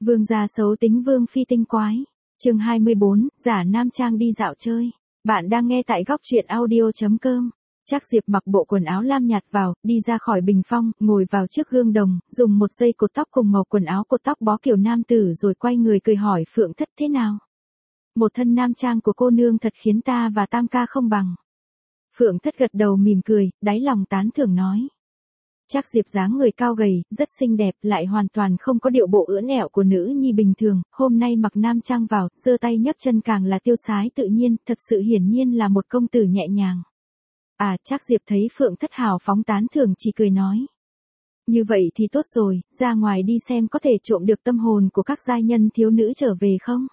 Vương gia xấu tính vương phi tinh quái. Chương 24, giả nam trang đi dạo chơi. Bạn đang nghe tại góc truyện audio.com. Trác Diệp mặc bộ quần áo lam nhạt vào, đi ra khỏi bình phong, ngồi vào trước gương đồng, dùng một dây cột tóc cùng màu quần áo cột tóc bó kiểu nam tử rồi quay người cười hỏi Phượng Thất thế nào. Một thân nam trang của cô nương thật khiến ta và Tam ca không bằng. Phượng Thất gật đầu mỉm cười, đáy lòng tán thưởng nói. Trác Diệp dáng người cao gầy, rất xinh đẹp, lại hoàn toàn không có điệu bộ ưỡn ẹo của nữ nhi bình thường, hôm nay mặc nam trang vào, giơ tay nhấc chân càng là tiêu sái tự nhiên, thật sự hiển nhiên là một công tử nhẹ nhàng. Trác Diệp thấy Phượng Thất hào phóng tán thưởng chỉ cười nói. Như vậy thì tốt rồi, ra ngoài đi xem có thể trộm được tâm hồn của các giai nhân thiếu nữ trở về không?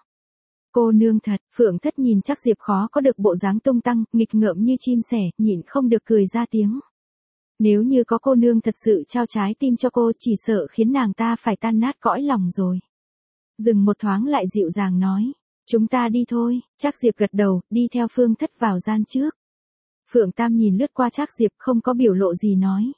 Cô nương thật, Phượng Thất nhìn Trác Diệp khó có được bộ dáng tung tăng, nghịch ngợm như chim sẻ, nhịn không được cười ra tiếng. Nếu như có cô nương thật sự trao trái tim cho cô chỉ sợ khiến nàng ta phải tan nát cõi lòng rồi. Dừng một thoáng lại dịu dàng nói. Chúng ta đi thôi, Trác Diệp gật đầu, đi theo Phương Thất vào gian trước. Phượng Tam nhìn lướt qua Trác Diệp không có biểu lộ gì nói.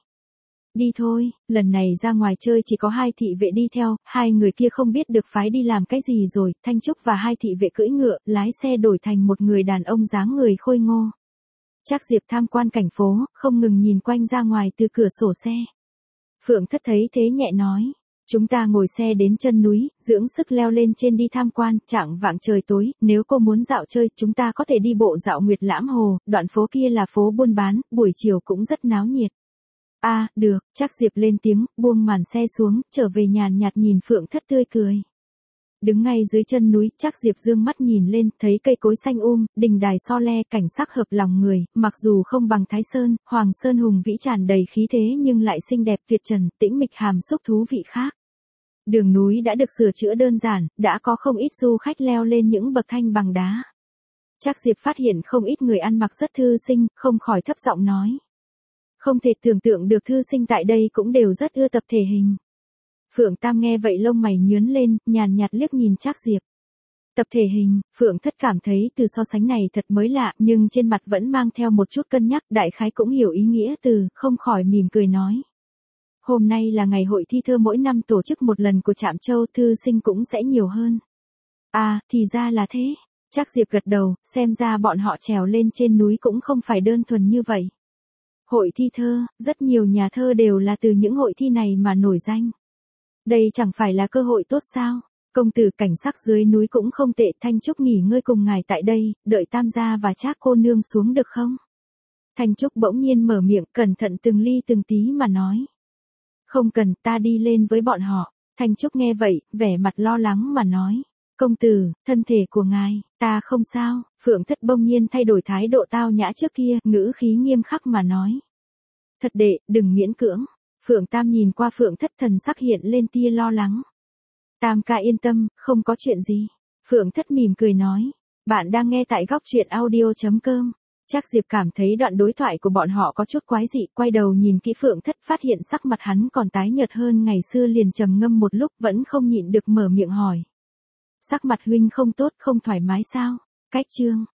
Đi thôi, lần này ra ngoài chơi chỉ có 2 thị vệ đi theo, 2 người kia không biết được phái đi làm cái gì rồi, Thanh Trúc và 2 thị vệ cưỡi ngựa, lái xe đổi thành một người đàn ông dáng người khôi ngô. Trác Diệp tham quan cảnh phố, không ngừng nhìn quanh ra ngoài từ cửa sổ xe. Phượng Thất thấy thế nhẹ nói. Chúng ta ngồi xe đến chân núi, dưỡng sức leo lên trên đi tham quan, chạng vạng trời tối, nếu cô muốn dạo chơi, chúng ta có thể đi bộ dạo Nguyệt Lãm Hồ, đoạn phố kia là phố buôn bán, buổi chiều cũng rất náo nhiệt. Được, Trác Diệp lên tiếng, buông màn xe xuống, trở về nhàn nhạt nhìn Phượng Thất tươi cười. Đứng ngay dưới chân núi, Trác Diệp dương mắt nhìn lên, thấy cây cối xanh đình đài so le, cảnh sắc hợp lòng người, mặc dù không bằng Thái Sơn, Hoàng Sơn hùng vĩ tràn đầy khí thế nhưng lại xinh đẹp tuyệt trần, tĩnh mịch hàm xúc thú vị khác. Đường núi đã được sửa chữa đơn giản, đã có không ít du khách leo lên những bậc thanh bằng đá. Trác Diệp phát hiện không ít người ăn mặc rất thư sinh, không khỏi thấp giọng nói. Không thể tưởng tượng được thư sinh tại đây cũng đều rất ưa tập thể hình. Phượng Tam nghe vậy lông mày nhướng lên, nhàn nhạt liếc nhìn Trác Diệp. Tập thể hình, Phượng Thất cảm thấy từ so sánh này thật mới lạ, nhưng trên mặt vẫn mang theo một chút cân nhắc, đại khái cũng hiểu ý nghĩa từ, không khỏi mỉm cười nói. Hôm nay là ngày hội thi thơ mỗi năm tổ chức một lần của Trạm Châu, thư sinh cũng sẽ nhiều hơn. Thì ra là thế. Trác Diệp gật đầu, xem ra bọn họ trèo lên trên núi cũng không phải đơn thuần như vậy. Hội thi thơ, rất nhiều nhà thơ đều là từ những hội thi này mà nổi danh. Đây chẳng phải là cơ hội tốt sao? Công tử cảnh sắc dưới núi cũng không tệ, Thanh Trúc nghỉ ngơi cùng ngài tại đây, đợi Tam gia và Trác cô nương xuống được không? Thanh Trúc bỗng nhiên mở miệng, cẩn thận từng ly từng tí mà nói. Không cần, ta đi lên với bọn họ. Thanh Trúc nghe vậy, vẻ mặt lo lắng mà nói. Công tử, thân thể của ngài, ta không sao. Phượng Thất bỗng nhiên thay đổi thái độ tao nhã trước kia, ngữ khí nghiêm khắc mà nói. Thật đệ, đừng miễn cưỡng. Phượng Tam nhìn qua Phượng Thất, thần sắc hiện lên tia lo lắng. Tam ca yên tâm, không có chuyện gì. Phượng Thất mỉm cười nói. Bạn đang nghe tại góc truyện audio.com. Trác Diệp cảm thấy đoạn đối thoại của bọn họ có chút quái dị, quay đầu nhìn kỹ Phượng Thất, phát hiện sắc mặt hắn còn tái nhợt hơn ngày xưa, liền trầm ngâm một lúc vẫn không nhịn được mở miệng hỏi. Sắc mặt huynh không tốt, không thoải mái sao? Cách chương.